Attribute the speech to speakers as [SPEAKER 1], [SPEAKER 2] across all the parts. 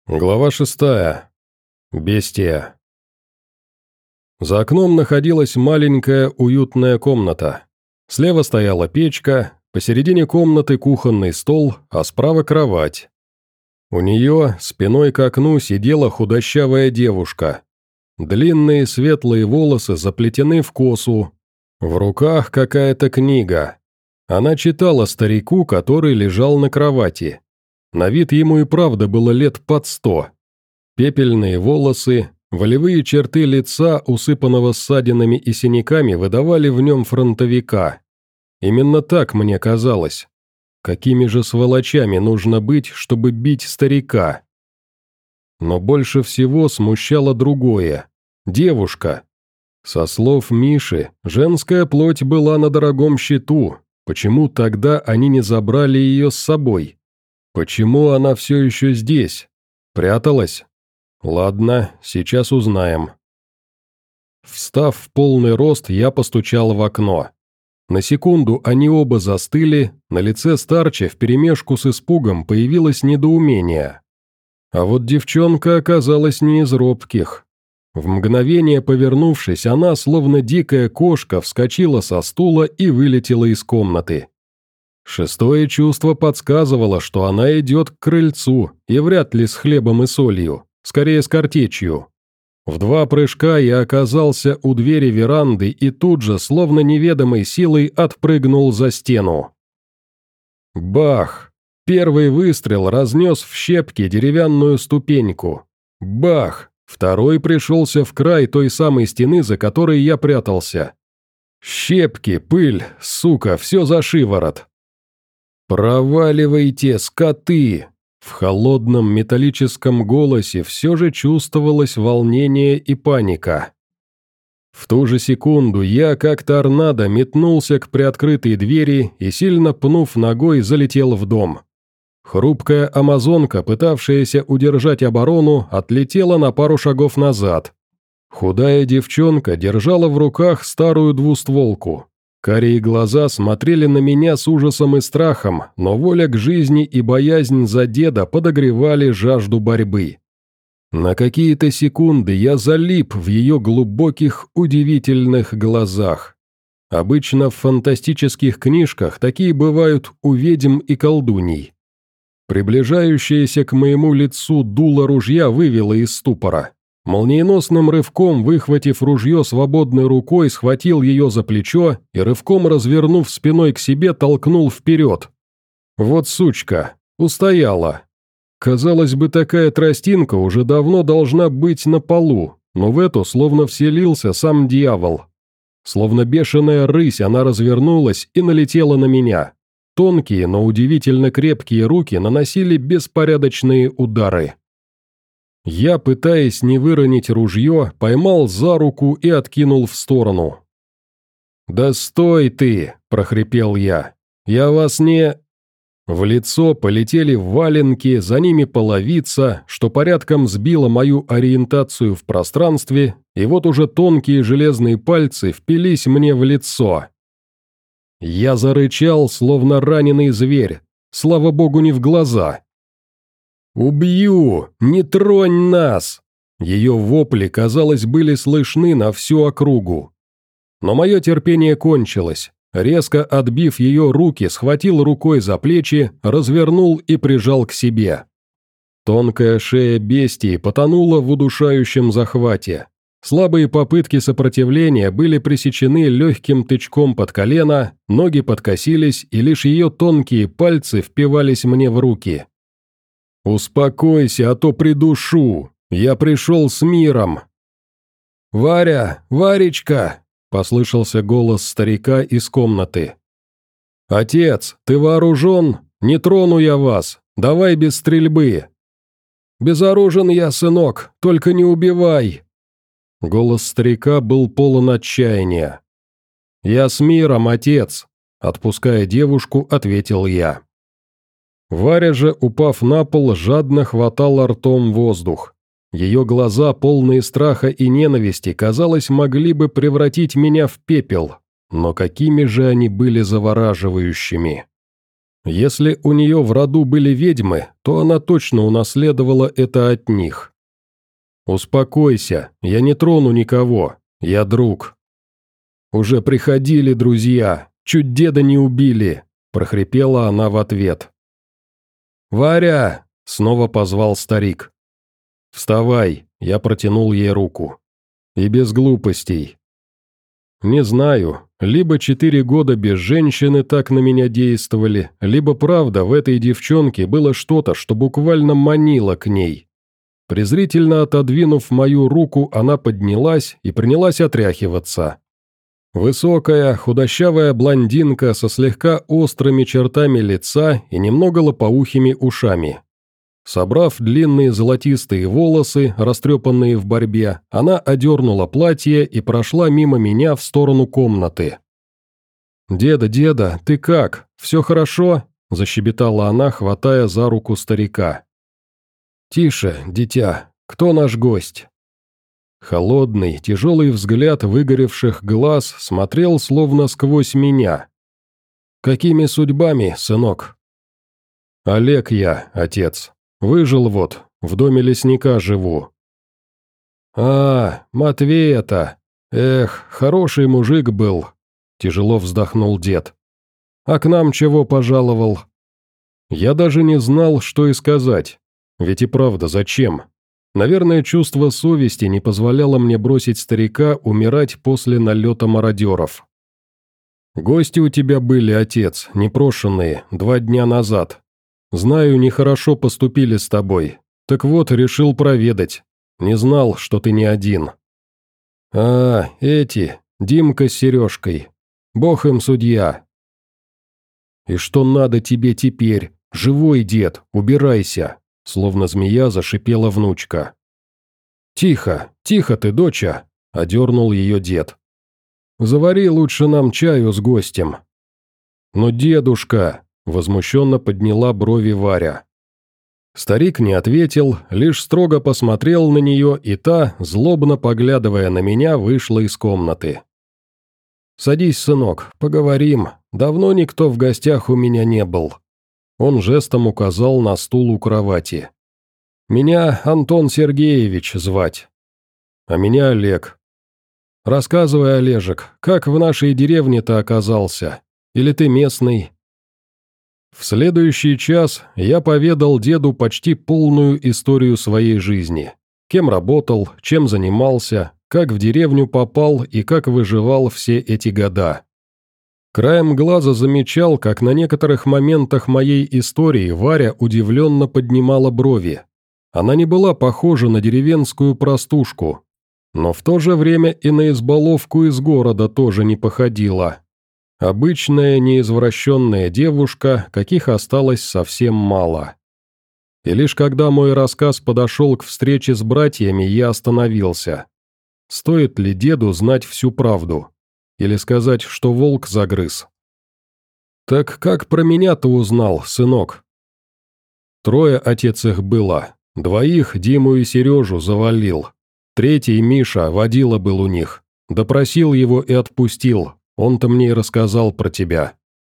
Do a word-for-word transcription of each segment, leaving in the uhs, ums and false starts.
[SPEAKER 1] Глава шестая. Бестия. За окном находилась маленькая уютная комната. Слева стояла печка, посередине комнаты кухонный стол, а справа кровать. У нее, спиной к окну, сидела худощавая девушка. Длинные светлые волосы заплетены в косу. В руках какая-то книга. Она читала старику, который лежал на кровати. На вид ему и правда было лет под сто. Пепельные волосы, волевые черты лица, усыпанного ссадинами и синяками, выдавали в нем фронтовика. Именно так мне казалось. Какими же сволочами нужно быть, чтобы бить старика? Но больше всего смущало другое. Девушка. Со слов Миши, женская плоть была на дорогом счету. Почему тогда они не забрали ее с собой? Почему она все еще здесь? Пряталась? Ладно, сейчас узнаем. Встав в полный рост, я постучал в окно. На секунду они оба застыли, на лице старча вперемешку с испугом появилось недоумение. А вот девчонка оказалась не из робких. В мгновение повернувшись, она, словно дикая кошка, вскочила со стула и вылетела из комнаты. Шестое чувство подсказывало, что она идет к крыльцу, и вряд ли с хлебом и солью, скорее с картечью. В два прыжка я оказался у двери веранды и тут же, словно неведомой силой, отпрыгнул за стену. Бах! Первый выстрел разнес в щепки деревянную ступеньку. Бах! Второй пришелся в край той самой стены, за которой я прятался. Щепки, пыль, сука, все за шиворот. «Проваливайте, скоты!» В холодном металлическом голосе все же чувствовалось волнение и паника. В ту же секунду я, как торнадо, метнулся к приоткрытой двери и, сильно пнув ногой, залетел в дом. Хрупкая амазонка, пытавшаяся удержать оборону, отлетела на пару шагов назад. Худая девчонка держала в руках старую двустволку. Карие глаза смотрели на меня с ужасом и страхом, но воля к жизни и боязнь за деда подогревали жажду борьбы. На какие-то секунды я залип в ее глубоких, удивительных глазах. Обычно в фантастических книжках такие бывают у ведьм и колдуний. Приближающееся к моему лицу дуло ружья вывело из ступора. Молниеносным рывком, выхватив ружье свободной рукой, схватил ее за плечо и, рывком развернув спиной к себе, толкнул вперед. Вот сучка, устояла. Казалось бы, такая тростинка уже давно должна быть на полу, но в эту словно вселился сам дьявол. Словно бешеная рысь, она развернулась и налетела на меня. Тонкие, но удивительно крепкие руки наносили беспорядочные удары. Я, пытаясь не выронить ружье, поймал за руку и откинул в сторону. «Да стой ты!» – прохрипел я. «Я вас не...» В лицо полетели валенки, за ними половица, что порядком сбило мою ориентацию в пространстве, и вот уже тонкие железные пальцы впились мне в лицо. Я зарычал, словно раненый зверь, слава богу, не в глаза. «Убью! Не тронь нас!» Ее вопли, казалось, были слышны на всю округу. Но мое терпение кончилось. Резко отбив ее руки, схватил рукой за плечи, развернул и прижал к себе. Тонкая шея бестии потонула в удушающем захвате. Слабые попытки сопротивления были пресечены легким тычком под колено, ноги подкосились, и лишь ее тонкие пальцы впивались мне в руки. «Успокойся, а то придушу! Я пришел с миром!» «Варя! Варечка!» – послышался голос старика из комнаты. «Отец, ты вооружен? Не трону я вас! Давай без стрельбы!» «Безоружен я, сынок, только не убивай!» Голос старика был полон отчаяния. «Я с миром, отец!» – отпуская девушку, ответил я. Варя же, упав на пол, жадно хватала ртом воздух. Ее глаза, полные страха и ненависти, казалось, могли бы превратить меня в пепел, но какими же они были завораживающими. Если у нее в роду были ведьмы, то она точно унаследовала это от них. «Успокойся, я не трону никого, я друг». «Уже приходили друзья, чуть деда не убили», – прохрипела она в ответ. «Варя!» – снова позвал старик. «Вставай», – я протянул ей руку. «И без глупостей». Не знаю, либо четыре года без женщины так на меня действовали, либо правда в этой девчонке было что-то, что буквально манило к ней. Презрительно отодвинув мою руку, она поднялась и принялась отряхиваться. Высокая, худощавая блондинка со слегка острыми чертами лица и немного лопоухими ушами. Собрав длинные золотистые волосы, растрепанные в борьбе, она одернула платье и прошла мимо меня в сторону комнаты. «Деда, деда, ты как? Все хорошо?» – защебетала она, хватая за руку старика. «Тише, дитя, кто наш гость?» Холодный, тяжелый взгляд выгоревших глаз смотрел словно сквозь меня. «Какими судьбами, сынок?» «Олег я, отец. Выжил вот, в доме лесника живу». «А, Матвей это. Эх, хороший мужик был», – тяжело вздохнул дед. «А к нам чего пожаловал?» Я даже не знал, что и сказать. Ведь и правда, зачем? Наверное, чувство совести не позволяло мне бросить старика умирать после налета мародеров. «Гости у тебя были, отец, непрошенные, два дня назад. Знаю, нехорошо поступили с тобой. Так вот, решил проведать. Не знал, что ты не один». «А, эти, Димка с Сережкой. Бог им судья». «И что надо тебе теперь? Живой дед, убирайся!» Словно змея зашипела внучка. «Тихо, тихо ты, доча!» – одернул ее дед. «Завари лучше нам чаю с гостем». «Но дедушка!» – возмущенно подняла брови Варя. Старик не ответил, лишь строго посмотрел на нее, и та, злобно поглядывая на меня, вышла из комнаты. «Садись, сынок, поговорим. Давно никто в гостях у меня не был». Он жестом указал на стул у кровати. «Меня Антон Сергеевич звать». «А меня Олег». «Рассказывай, Олежек, как в нашей деревне-то оказался? Или ты местный?» В следующий час я поведал деду почти полную историю своей жизни. Кем работал, чем занимался, как в деревню попал и как выживал все эти года. Краем глаза замечал, как на некоторых моментах моей истории Варя удивленно поднимала брови. Она не была похожа на деревенскую простушку, но в то же время и на избаловку из города тоже не походила. Обычная неизвращенная девушка, каких осталось совсем мало. И лишь когда мой рассказ подошел к встрече с братьями, я остановился. Стоит ли деду знать всю правду? Или сказать, что волк загрыз? «Так как про меня-то узнал, сынок?» Трое отец их было. Двоих, Диму и Сережу, завалил. Третий, Миша, водила был у них. Допросил его и отпустил. Он-то мне и рассказал про тебя».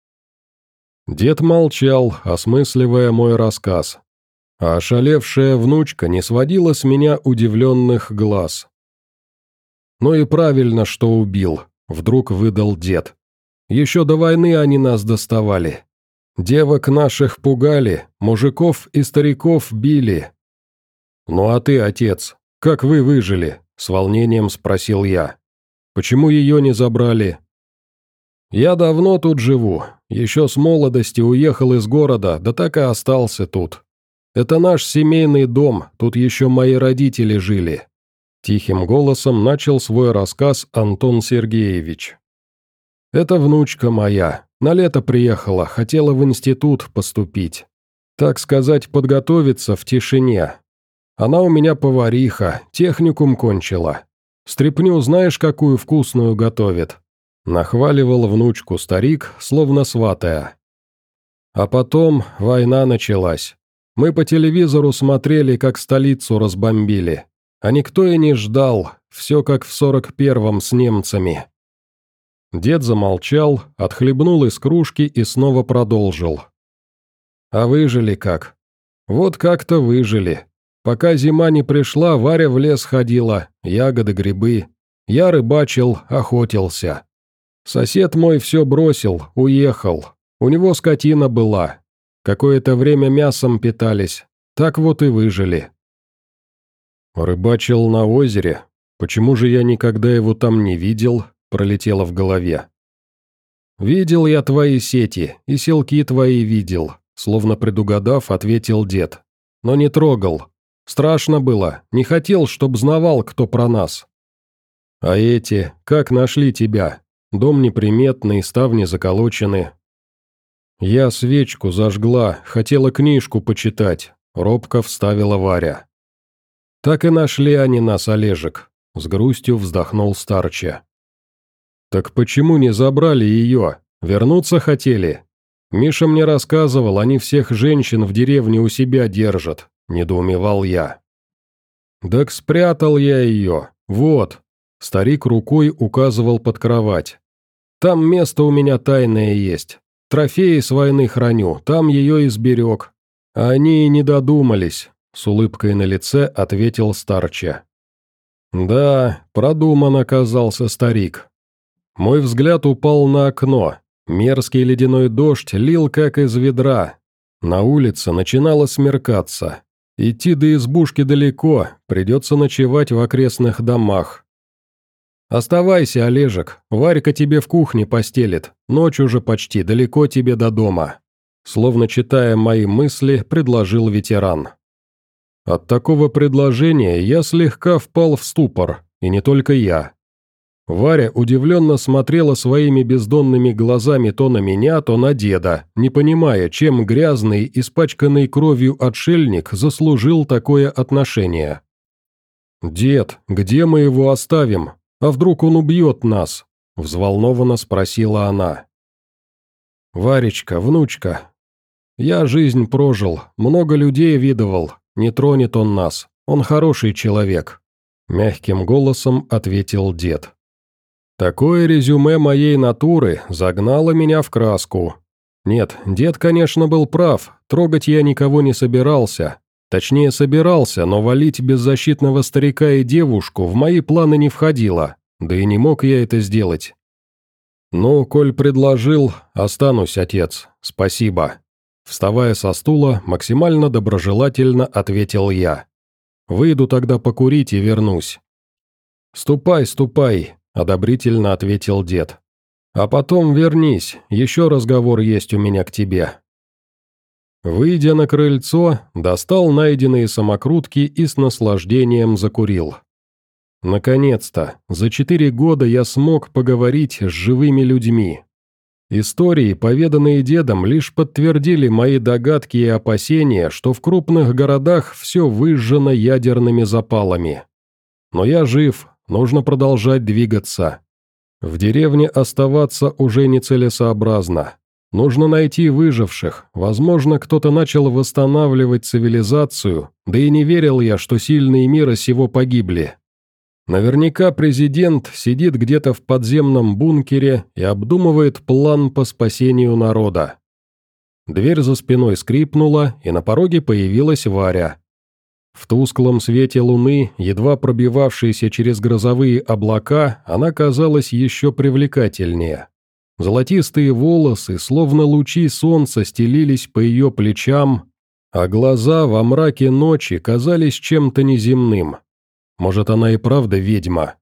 [SPEAKER 1] Дед молчал, осмысливая мой рассказ. А ошалевшая внучка не сводила с меня удивленных глаз. «Ну и правильно, что убил», — вдруг выдал дед. «Еще до войны они нас доставали. Девок наших пугали, мужиков и стариков били». «Ну а ты, отец, как вы выжили?» — с волнением спросил я. «Почему ее не забрали?» «Я давно тут живу, еще с молодости уехал из города, да так и остался тут. Это наш семейный дом, тут еще мои родители жили». Тихим голосом начал свой рассказ Антон Сергеевич. «Это внучка моя, на лето приехала, хотела в институт поступить. Так сказать, подготовиться в тишине. Она у меня повариха, техникум кончила. Стряпню знаешь, какую вкусную готовит?» Нахваливал внучку старик, словно сватая. А потом война началась. Мы по телевизору смотрели, как столицу разбомбили. А никто и не ждал, все как в сорок первом с немцами. Дед замолчал, отхлебнул из кружки и снова продолжил. А выжили как? Вот как-то выжили. Пока зима не пришла, Варя в лес ходила, ягоды, грибы. Я рыбачил, охотился. Сосед мой все бросил, уехал. У него скотина была. Какое-то время мясом питались. Так вот и выжили. Рыбачил на озере. Почему же я никогда его там не видел? Пролетело в голове. «Видел я твои сети, и селки твои видел», словно предугадав, ответил дед. «Но не трогал. Страшно было, не хотел, чтоб знавал, кто про нас». «А эти, как нашли тебя? Дом неприметный, ставни заколочены». «Я свечку зажгла, хотела книжку почитать», робко вставила Варя. «Так и нашли они нас, Олежек», с грустью вздохнул старче. «Так почему не забрали ее? Вернуться хотели? Миша мне рассказывал, они всех женщин в деревне у себя держат», – недоумевал я. «Так спрятал я ее, вот», – старик рукой указывал под кровать. «Там место у меня тайное есть. Трофеи с войны храню, там ее и сберег. А они и не додумались», – с улыбкой на лице ответил старче. «Да, продуман оказался старик». Мой взгляд упал на окно. Мерзкий ледяной дождь лил как из ведра. На улице начинало смеркаться. Идти до избушки далеко, придется ночевать в окрестных домах. «Оставайся, Олежек, Варька тебе в кухне постелит, ночь уже почти, далеко тебе до дома», словно читая мои мысли, предложил ветеран. От такого предложения я слегка впал в ступор, и не только я. Варя удивленно смотрела своими бездонными глазами то на меня, то на деда, не понимая, чем грязный, испачканный кровью отшельник заслужил такое отношение. «Дед, где мы его оставим? А вдруг он убьет нас?» – взволнованно спросила она. «Варечка, внучка, я жизнь прожил, много людей видывал, не тронет он нас, он хороший человек», – мягким голосом ответил дед. Такое резюме моей натуры загнало меня в краску. Нет, дед, конечно, был прав, трогать я никого не собирался. Точнее, собирался, но валить беззащитного старика и девушку в мои планы не входило, да и не мог я это сделать. «Ну, коль предложил, останусь, отец, спасибо». Вставая со стула, максимально доброжелательно ответил я. «Выйду тогда покурить и вернусь». «Ступай, ступай», – одобрительно ответил дед. «А потом вернись, еще разговор есть у меня к тебе». Выйдя на крыльцо, достал найденные самокрутки и с наслаждением закурил. Наконец-то, за четыре года я смог поговорить с живыми людьми. Истории, поведанные дедом, лишь подтвердили мои догадки и опасения, что в крупных городах все выжжено ядерными запалами. Но я жив, нужно продолжать двигаться. В деревне оставаться уже нецелесообразно. Нужно найти выживших, возможно, кто-то начал восстанавливать цивилизацию, да и не верил я, что сильные мира сего погибли. Наверняка президент сидит где-то в подземном бункере и обдумывает план по спасению народа. Дверь за спиной скрипнула, и на пороге появилась Варя. В тусклом свете луны, едва пробивавшейся через грозовые облака, она казалась еще привлекательнее. Золотистые волосы, словно лучи солнца, стелились по ее плечам, а глаза во мраке ночи казались чем-то неземным. Может, она и правда ведьма?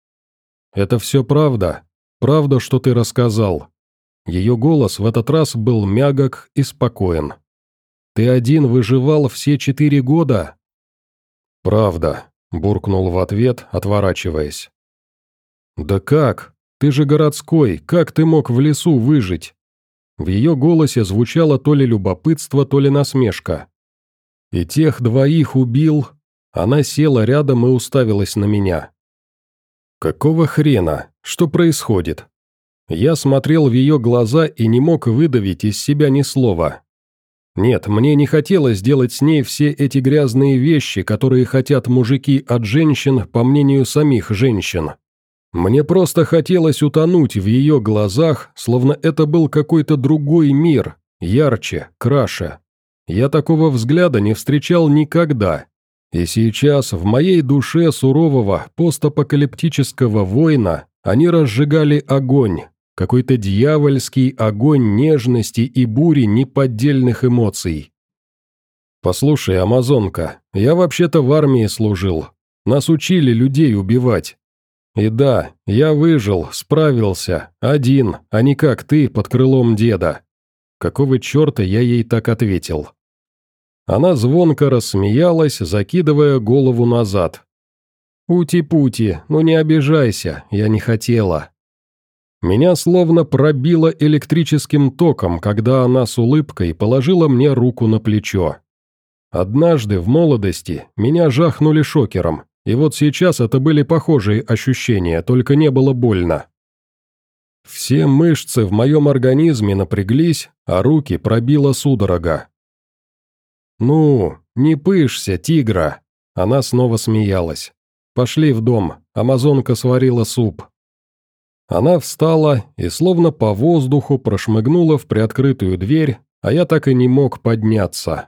[SPEAKER 1] «Это все правда? Правда, что ты рассказал?» Ее голос в этот раз был мягок и спокоен. «Ты один выживал все четыре года?» «Правда», – буркнул в ответ, отворачиваясь. «Да как? Ты же городской, как ты мог в лесу выжить?» В ее голосе звучало то ли любопытство, то ли насмешка. «И тех двоих убил?» Она села рядом и уставилась на меня. «Какого хрена? Что происходит?» Я смотрел в ее глаза и не мог выдавить из себя ни слова. Нет, мне не хотелось делать с ней все эти грязные вещи, которые хотят мужики от женщин, по мнению самих женщин. Мне просто хотелось утонуть в ее глазах, словно это был какой-то другой мир, ярче, краше. Я такого взгляда не встречал никогда. И сейчас в моей душе сурового постапокалиптического воина они разжигали огонь, какой-то дьявольский огонь нежности и бури неподдельных эмоций. «Послушай, амазонка, я вообще-то в армии служил. Нас учили людей убивать. И да, я выжил, справился, один, а не как ты под крылом деда». Какого черта я ей так ответил? Она звонко рассмеялась, закидывая голову назад. «Ути-пути, ну не обижайся, я не хотела». Меня словно пробило электрическим током, когда она с улыбкой положила мне руку на плечо. Однажды в молодости меня жахнули шокером, и вот сейчас это были похожие ощущения, только не было больно. Все мышцы в моем организме напряглись, а руки пробила судорога. «Ну, не пышься, тигра!» Она снова смеялась. «Пошли в дом, амазонка сварила суп». Она встала и словно по воздуху прошмыгнула в приоткрытую дверь, а я так и не мог подняться.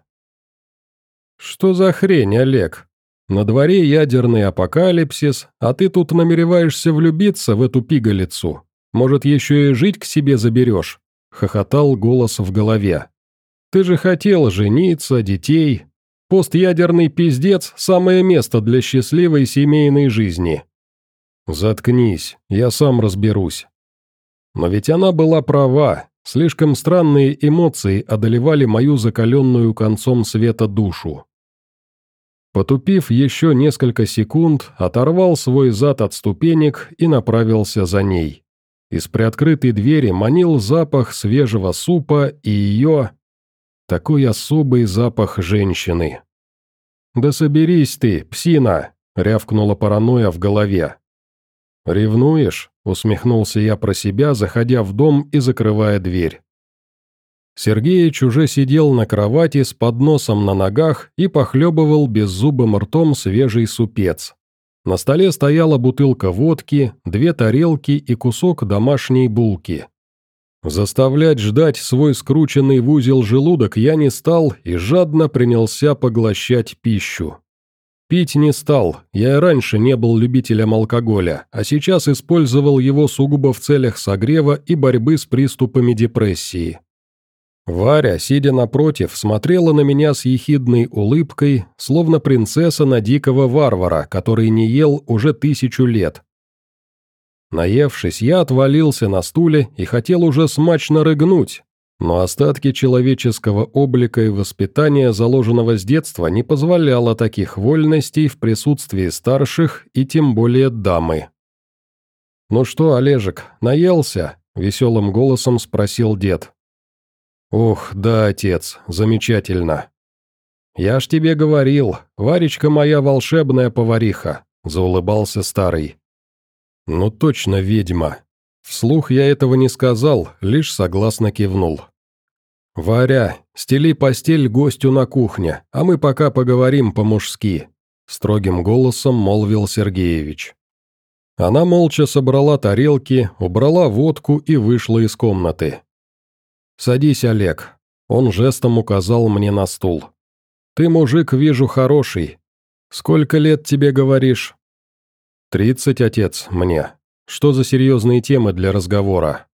[SPEAKER 1] «Что за хрень, Олег? На дворе ядерный апокалипсис, а ты тут намереваешься влюбиться в эту пигалицу? Может, еще и жить к себе заберешь?» — хохотал голос в голове. «Ты же хотел жениться, детей. Постядерный пиздец – самое место для счастливой семейной жизни». «Заткнись, я сам разберусь». Но ведь она была права, слишком странные эмоции одолевали мою закаленную концом света душу. Потупив еще несколько секунд, оторвал свой зад от ступенек и направился за ней. Из приоткрытой двери манил запах свежего супа и ее... такой особый запах женщины. «Да соберись ты, псина!» — рявкнула паранойя в голове. «Ревнуешь?» — усмехнулся я про себя, заходя в дом и закрывая дверь. Сергеич уже сидел на кровати с подносом на ногах и похлебывал беззубым ртом свежий супец. На столе стояла бутылка водки, две тарелки и кусок домашней булки. Заставлять ждать свой скрученный в узел желудок я не стал и жадно принялся поглощать пищу. Пить не стал, я и раньше не был любителем алкоголя, а сейчас использовал его сугубо в целях согрева и борьбы с приступами депрессии. Варя, сидя напротив, смотрела на меня с ехидной улыбкой, словно принцесса на дикого варвара, который не ел уже тысячу лет. Наевшись, я отвалился на стуле и хотел уже смачно рыгнуть, но остатки человеческого облика и воспитания, заложенного с детства, не позволяло таких вольностей в присутствии старших и тем более дамы. «Ну что, Олежек, наелся?» – веселым голосом спросил дед. «Ох, да, отец, замечательно». «Я ж тебе говорил, Варечка моя волшебная повариха», – заулыбался старый. «Ну точно ведьма». Вслух я этого не сказал, лишь согласно кивнул. «Варя, стели постель гостю на кухне, а мы пока поговорим по-мужски», – строгим голосом молвил Сергеевич. Она молча собрала тарелки, убрала водку и вышла из комнаты. «Садись, Олег», – он жестом указал мне на стул. «Ты мужик, вижу, хороший. Сколько лет тебе говоришь?» «Тридцать, отец, мне. Что за серьезные темы для разговора?»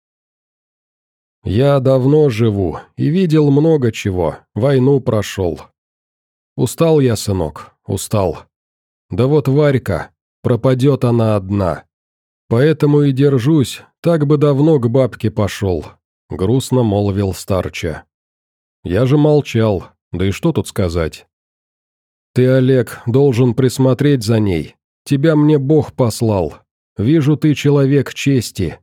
[SPEAKER 1] «Я давно живу и видел много чего, войну прошел. Устал я, сынок, устал. Да вот Варька, пропадет она одна. Поэтому и держусь, так бы давно к бабке пошел», — грустно молвил старча. Я же молчал, да и что тут сказать? «Ты, Олег, должен присмотреть за ней. Тебя мне Бог послал. Вижу, ты человек чести».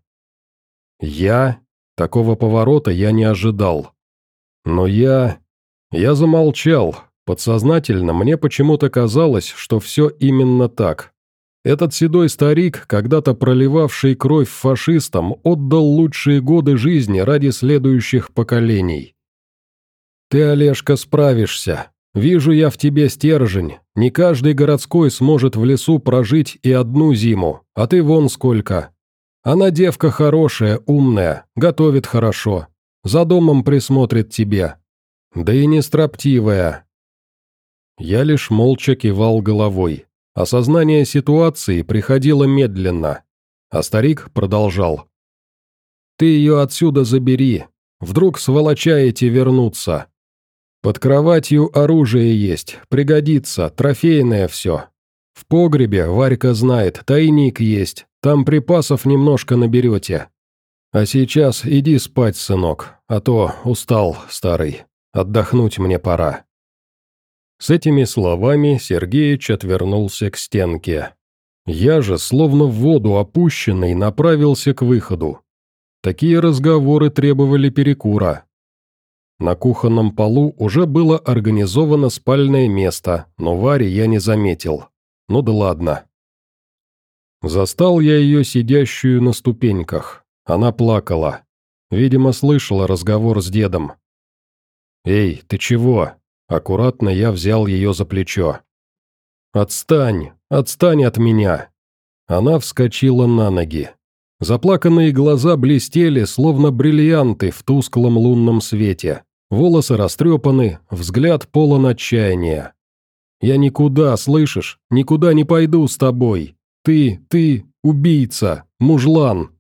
[SPEAKER 1] «Я?» Такого поворота я не ожидал. Но я... Я замолчал. Подсознательно мне почему-то казалось, что все именно так. Этот седой старик, когда-то проливавший кровь фашистам, отдал лучшие годы жизни ради следующих поколений. «Ты, Олежка, справишься. Вижу я в тебе стержень. Не каждый городской сможет в лесу прожить и одну зиму, а ты вон сколько. Она девка хорошая, умная, готовит хорошо. За домом присмотрит тебе. Да и не строптивая». Я лишь молча кивал головой. Осознание ситуации приходило медленно, а старик продолжал. «Ты ее отсюда забери, вдруг сволоча эти вернутся. Под кроватью оружие есть, пригодится, трофейное все. В погребе, Варька знает, тайник есть, там припасов немножко наберете. А сейчас иди спать, сынок, а то устал, старый, отдохнуть мне пора». С этими словами Сергеич отвернулся к стенке. Я же, словно в воду опущенный, направился к выходу. Такие разговоры требовали перекура. На кухонном полу уже было организовано спальное место, но Вари я не заметил. Ну да ладно. Застал я ее сидящую на ступеньках. Она плакала. Видимо, слышала разговор с дедом. «Эй, ты чего?» Аккуратно я взял ее за плечо. «Отстань! Отстань от меня!» Она вскочила на ноги. Заплаканные глаза блестели, словно бриллианты в тусклом лунном свете. Волосы растрепаны, взгляд полон отчаяния. «Я никуда, слышишь? Никуда не пойду с тобой! Ты, ты, убийца, мужлан!»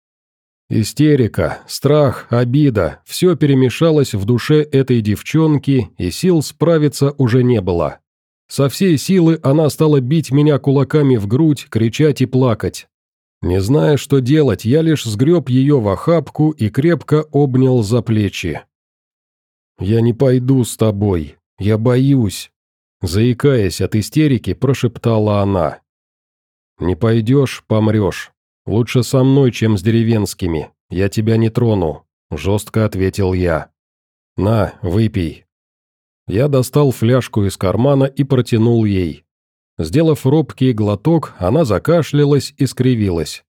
[SPEAKER 1] Истерика, страх, обида – все перемешалось в душе этой девчонки, и сил справиться уже не было. Со всей силы она стала бить меня кулаками в грудь, кричать и плакать. Не зная, что делать, я лишь сгреб ее в охапку и крепко обнял за плечи. «Я не пойду с тобой, я боюсь», – заикаясь от истерики, прошептала она. «Не пойдешь – помрешь. Лучше со мной, чем с деревенскими. Я тебя не трону», – жестко ответил я. «На, выпей». Я достал фляжку из кармана и протянул ей. Сделав робкий глоток, она закашлялась и скривилась.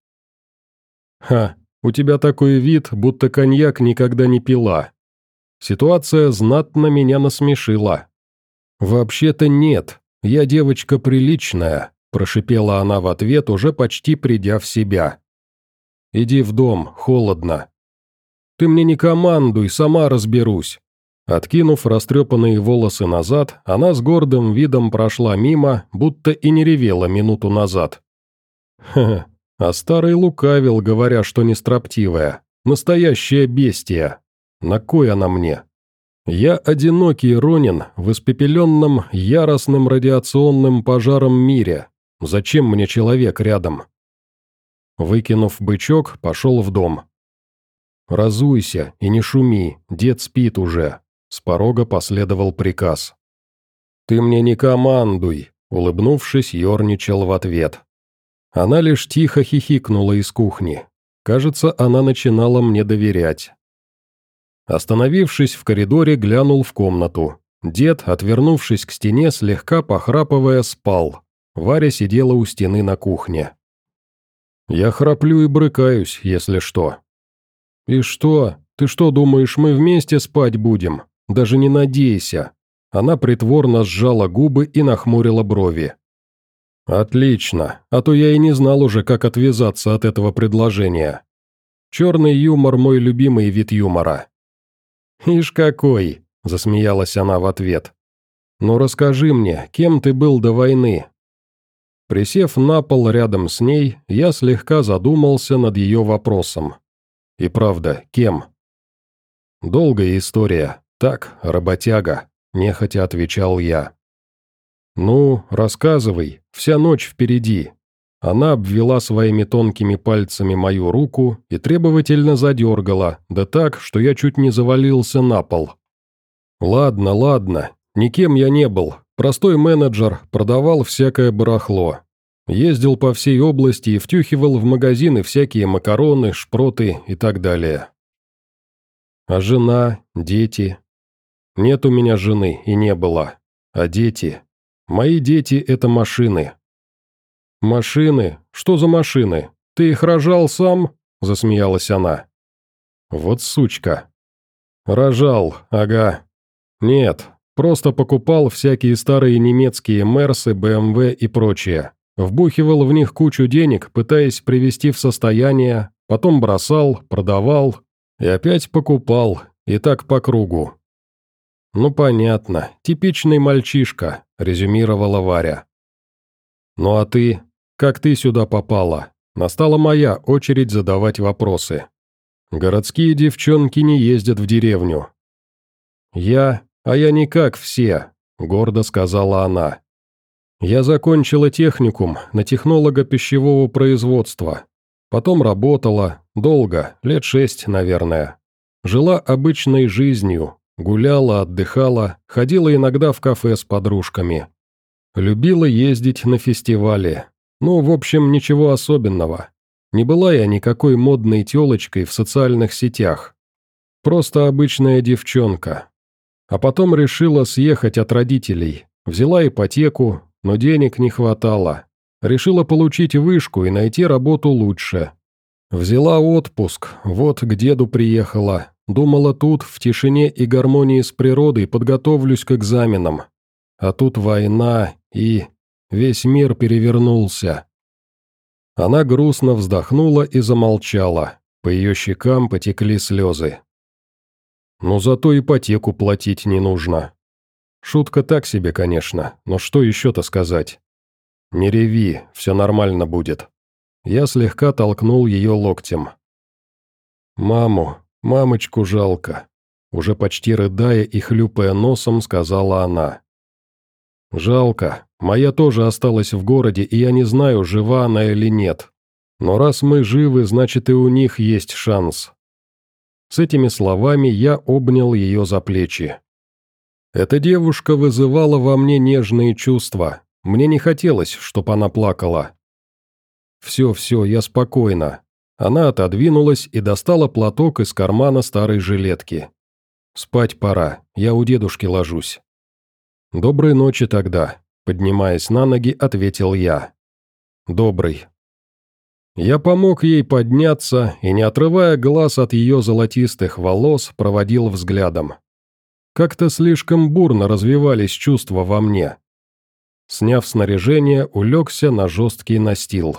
[SPEAKER 1] «Ха, у тебя такой вид, будто коньяк никогда не пила». Ситуация знатно меня насмешила. «Вообще-то нет, я девочка приличная», – прошипела она в ответ, уже почти придя в себя. «Иди в дом, холодно». «Ты мне не командуй, сама разберусь». Откинув растрепанные волосы назад, она с гордым видом прошла мимо, будто и не ревела минуту назад. Ха-ха, а старый лукавил, говоря, что не строптивая. Настоящая бестия. На кой она мне? Я одинокий ронин в испепеленном яростным радиационным пожаром мире. Зачем мне человек рядом? Выкинув бычок, пошел в дом. «Разуйся и не шуми, дед спит уже», — с порога последовал приказ. «Ты мне не командуй», — улыбнувшись, ерничал в ответ. Она лишь тихо хихикнула из кухни. Кажется, она начинала мне доверять. Остановившись в коридоре, глянул в комнату. Дед, отвернувшись к стене, слегка похрапывая, спал. Варя сидела у стены на кухне. «Я храплю и брыкаюсь, если что». «И что? Ты что, думаешь, мы вместе спать будем? Даже не надейся». Она притворно сжала губы и нахмурила брови. «Отлично, а то я и не знал уже, как отвязаться от этого предложения. Черный юмор – мой любимый вид юмора». «Ишь какой!» – засмеялась она в ответ. «Ну расскажи мне, кем ты был до войны?» Присев на пол рядом с ней, я слегка задумался над ее вопросом. И правда, кем? «Долгая история. Так, работяга», – нехотя отвечал я. «Ну, рассказывай, вся ночь впереди». Она обвела своими тонкими пальцами мою руку и требовательно задергала, да так, что я чуть не завалился на пол. «Ладно, ладно, никем я не был, простой менеджер, продавал всякое барахло. Ездил по всей области и втюхивал в магазины всякие макароны, шпроты и так далее. А жена, дети? Нет у меня жены и не было. А дети? Мои дети – это машины». «Машины? Что за машины? Ты их рожал сам?» – засмеялась она. «Вот сучка». «Рожал, ага. Нет, просто покупал всякие старые немецкие Мерсы, БМВ и прочее. Вбухивал в них кучу денег, пытаясь привести в состояние, потом бросал, продавал и опять покупал, и так по кругу». «Ну понятно, типичный мальчишка», – резюмировала Варя. «Ну а ты? Как ты сюда попала?» Настала моя очередь задавать вопросы. «Городские девчонки не ездят в деревню». «Я? А я не как все», – гордо сказала она. «Я закончила техникум на технолога пищевого производства. Потом работала, долго, лет шесть, наверное. Жила обычной жизнью, гуляла, отдыхала, ходила иногда в кафе с подружками. Любила ездить на фестивали. Ну, в общем, ничего особенного. Не была я никакой модной тёлочкой в социальных сетях. Просто обычная девчонка. А потом решила съехать от родителей. Взяла ипотеку, но денег не хватало. Решила получить вышку и найти работу лучше. Взяла отпуск, вот к деду приехала. Думала, тут, в тишине и гармонии с природой, подготовлюсь к экзаменам. А тут война и... весь мир перевернулся». Она грустно вздохнула и замолчала. По ее щекам потекли слезы. «Ну зато ипотеку платить не нужно». Шутка так себе, конечно, но что еще-то сказать? «Не реви, все нормально будет». Я слегка толкнул ее локтем. «Маму, мамочку жалко», – уже почти рыдая и хлюпая носом, сказала она. «Жалко, моя тоже осталась в городе, и я не знаю, жива она или нет. Но раз мы живы, значит и у них есть шанс». С этими словами я обнял ее за плечи. Эта девушка вызывала во мне нежные чувства. Мне не хотелось, чтоб она плакала. «Все, все, я спокойна». Она отодвинулась и достала платок из кармана старой жилетки. «Спать пора, я у дедушки ложусь». «Доброй ночи тогда», — поднимаясь на ноги, ответил я. «Добрый». Я помог ей подняться и, не отрывая глаз от ее золотистых волос, проводил взглядом. Как-то слишком бурно развивались чувства во мне. Сняв снаряжение, улегся на жесткий настил.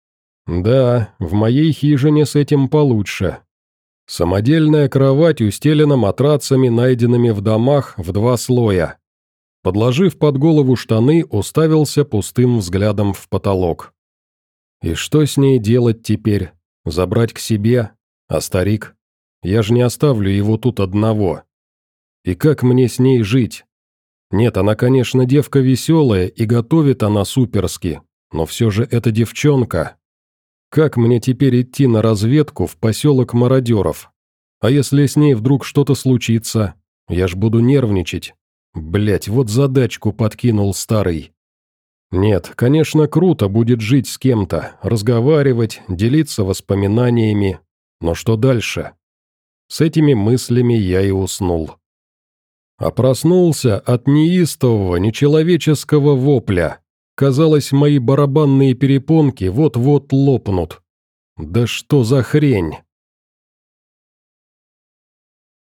[SPEAKER 1] Да, в моей хижине с этим получше. Самодельная кровать устелена матрацами, найденными в домах, в два слоя. Подложив под голову штаны, уставился пустым взглядом в потолок. И что с ней делать теперь? Забрать к себе? А старик? Я же не оставлю его тут одного. И как мне с ней жить? Нет, она, конечно, девка веселая, и готовит она суперски, но все же это девчонка. Как мне теперь идти на разведку в поселок мародеров? А если с ней вдруг что-то случится? Я ж буду нервничать. Блять, вот задачку подкинул старый. Нет, конечно, круто будет жить с кем-то, разговаривать, делиться воспоминаниями. Но что дальше? С этими мыслями я и уснул. А проснулся от неистового, нечеловеческого вопля. Казалось, мои барабанные перепонки вот-вот лопнут. Да что за хрень?